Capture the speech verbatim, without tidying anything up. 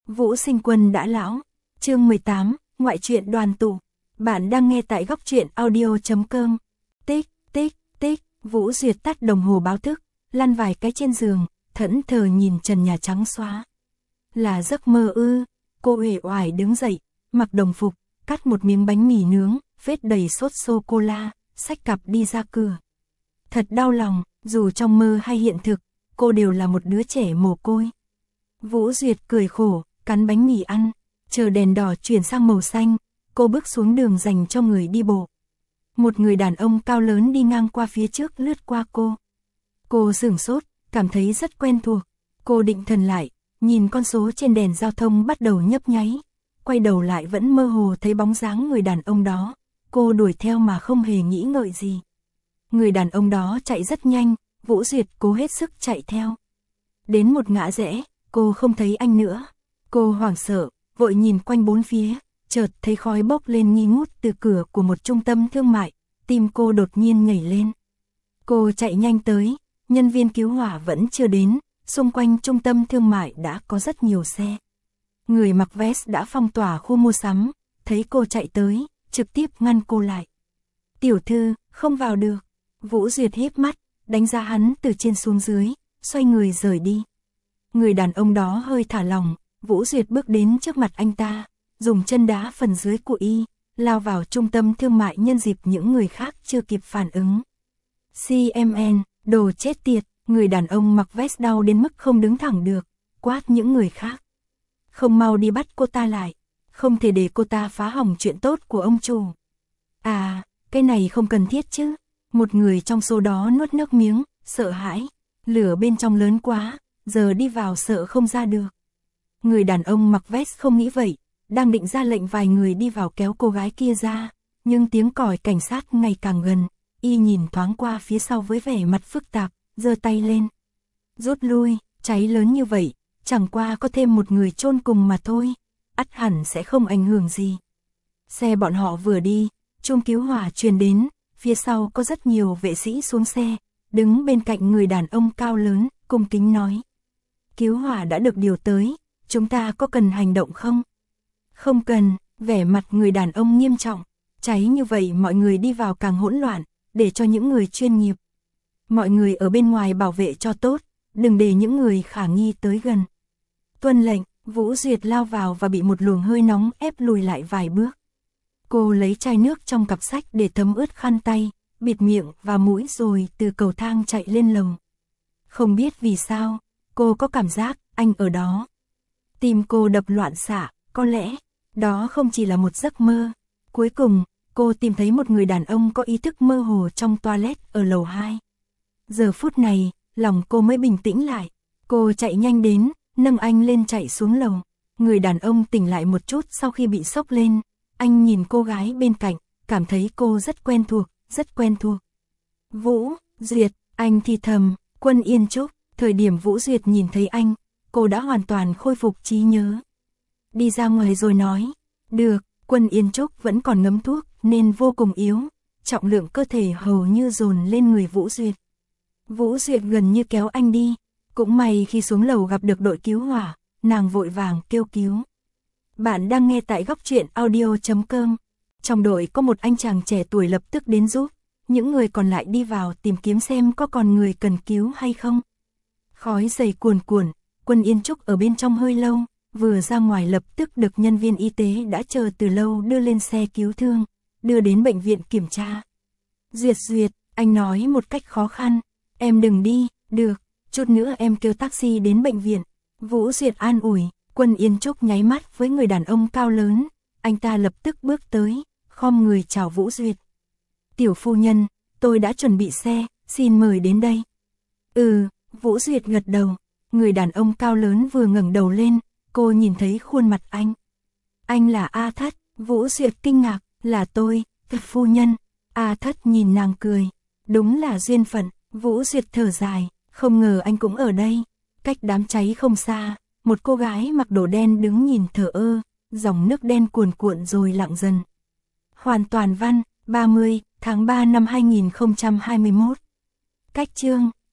Vũ Sinh Quân đã lão. Chương mười tám, ngoại truyện đoàn tụ. Bạn đang nghe tại góc truyện audio chấm com. Tích, tích, tích, Vũ Duyệt tắt đồng hồ báo thức, lăn vài cái trên giường, thẫn thờ nhìn trần nhà trắng xóa. Là giấc mơ ư? Cô uể oải đứng dậy, mặc đồng phục, cắt một miếng bánh mì nướng, vết đầy sốt sô-cô-la, xách cặp đi ra cửa. Thật đau lòng, dù trong mơ hay hiện thực, cô đều là một đứa trẻ mồ côi. Vũ Duyệt cười khổ, cắn bánh mì ăn, chờ đèn đỏ chuyển sang màu xanh, cô bước xuống đường dành cho người đi bộ. Một người đàn ông cao lớn đi ngang qua phía trước lướt qua cô. Cô sửng sốt, cảm thấy rất quen thuộc. Cô định thần lại, nhìn con số trên đèn giao thông bắt đầu nhấp nháy. Quay đầu lại vẫn mơ hồ thấy bóng dáng người đàn ông đó. Cô đuổi theo mà không hề nghĩ ngợi gì. Người đàn ông đó chạy rất nhanh, Vũ Duyệt cố hết sức chạy theo. Đến một ngã rẽ, cô không thấy anh nữa. Cô hoảng sợ, vội nhìn quanh bốn phía, chợt thấy khói bốc lên nghi ngút từ cửa của một trung tâm thương mại, tim cô đột nhiên nhảy lên. Cô chạy nhanh tới, nhân viên cứu hỏa vẫn chưa đến, xung quanh trung tâm thương mại đã có rất nhiều xe. Người mặc vest đã phong tỏa khu mua sắm, thấy cô chạy tới, trực tiếp ngăn cô lại. Tiểu thư, không vào được. Vũ Duyệt híp mắt, đánh giá hắn từ trên xuống dưới, xoay người rời đi. Người đàn ông đó hơi thả lỏng, Vũ Duyệt bước đến trước mặt anh ta, dùng chân đá phần dưới của y, lao vào trung tâm thương mại nhân dịp những người khác chưa kịp phản ứng. xê em en, đồ chết tiệt, người đàn ông mặc vest đau đến mức không đứng thẳng được, quát những người khác. Không mau đi bắt cô ta lại, không thể để cô ta phá hỏng chuyện tốt của ông chủ. À, cái này không cần thiết chứ. Một người trong số đó nuốt nước miếng, sợ hãi, lửa bên trong lớn quá, giờ đi vào sợ không ra được. Người đàn ông mặc vest không nghĩ vậy, đang định ra lệnh vài người đi vào kéo cô gái kia ra, nhưng tiếng còi cảnh sát ngày càng gần, y nhìn thoáng qua phía sau với vẻ mặt phức tạp, giơ tay lên. Rút lui, cháy lớn như vậy, chẳng qua có thêm một người chôn cùng mà thôi, ắt hẳn sẽ không ảnh hưởng gì. Xe bọn họ vừa đi, chuông cứu hỏa truyền đến, phía sau có rất nhiều vệ sĩ xuống xe, đứng bên cạnh người đàn ông cao lớn, cung kính nói. Cứu hỏa đã được điều tới, chúng ta có cần hành động không? Không cần, vẻ mặt người đàn ông nghiêm trọng, cháy như vậy mọi người đi vào càng hỗn loạn, để cho những người chuyên nghiệp. Mọi người ở bên ngoài bảo vệ cho tốt, đừng để những người khả nghi tới gần. Tuân lệnh, Vũ Duyệt lao vào và bị một luồng hơi nóng ép lùi lại vài bước. Cô lấy chai nước trong cặp sách để thấm ướt khăn tay, bịt miệng và mũi rồi từ cầu thang chạy lên lầu. Không biết vì sao, cô có cảm giác anh ở đó. Tim cô đập loạn xạ, có lẽ đó không chỉ là một giấc mơ. Cuối cùng, cô tìm thấy một người đàn ông có ý thức mơ hồ trong toilet ở lầu hai. Giờ phút này, lòng cô mới bình tĩnh lại. Cô chạy nhanh đến, nâng anh lên chạy xuống lầu. Người đàn ông tỉnh lại một chút sau khi bị sốc lên. Anh nhìn cô gái bên cạnh, cảm thấy cô rất quen thuộc, rất quen thuộc. Vũ Duyệt, anh thì thầm, Quân Yên Trúc. Thời điểm Vũ Duyệt nhìn thấy anh, cô đã hoàn toàn khôi phục trí nhớ. Đi ra ngoài rồi nói, được, Quân Yên Trúc vẫn còn ngấm thuốc nên vô cùng yếu, trọng lượng cơ thể hầu như dồn lên người Vũ Duyệt. Vũ Duyệt gần như kéo anh đi, cũng may khi xuống lầu gặp được đội cứu hỏa, nàng vội vàng kêu cứu. Bạn đang nghe tại góc truyện audio chấm com. Trong đội có một anh chàng trẻ tuổi lập tức đến giúp, những người còn lại đi vào tìm kiếm xem có còn người cần cứu hay không. Khói dày cuồn cuộn, Quân Yên Trúc ở bên trong hơi lâu, vừa ra ngoài lập tức được nhân viên y tế đã chờ từ lâu đưa lên xe cứu thương, đưa đến bệnh viện kiểm tra. Duyệt Duyệt, anh nói một cách khó khăn, em đừng đi, được, chút nữa em kêu taxi đến bệnh viện. Vũ Duyệt an ủi. Quân Yên Trúc nháy mắt với người đàn ông cao lớn, anh ta lập tức bước tới, khom người chào Vũ Duyệt. Tiểu phu nhân, tôi đã chuẩn bị xe, xin mời đến đây. Ừ, Vũ Duyệt gật đầu, người đàn ông cao lớn vừa ngẩng đầu lên, cô nhìn thấy khuôn mặt anh. Anh là A Thất, Vũ Duyệt kinh ngạc, là tôi, phu nhân. A Thất nhìn nàng cười, đúng là duyên phận, Vũ Duyệt thở dài, không ngờ anh cũng ở đây, cách đám cháy không xa. Một cô gái mặc đồ đen đứng nhìn thờ ơ, dòng nước đen cuồn cuộn rồi lặng dần. Hoàn Toàn văn, ba mươi tháng ba năm hai nghìn không trăm hai mươi mốt. Cách chương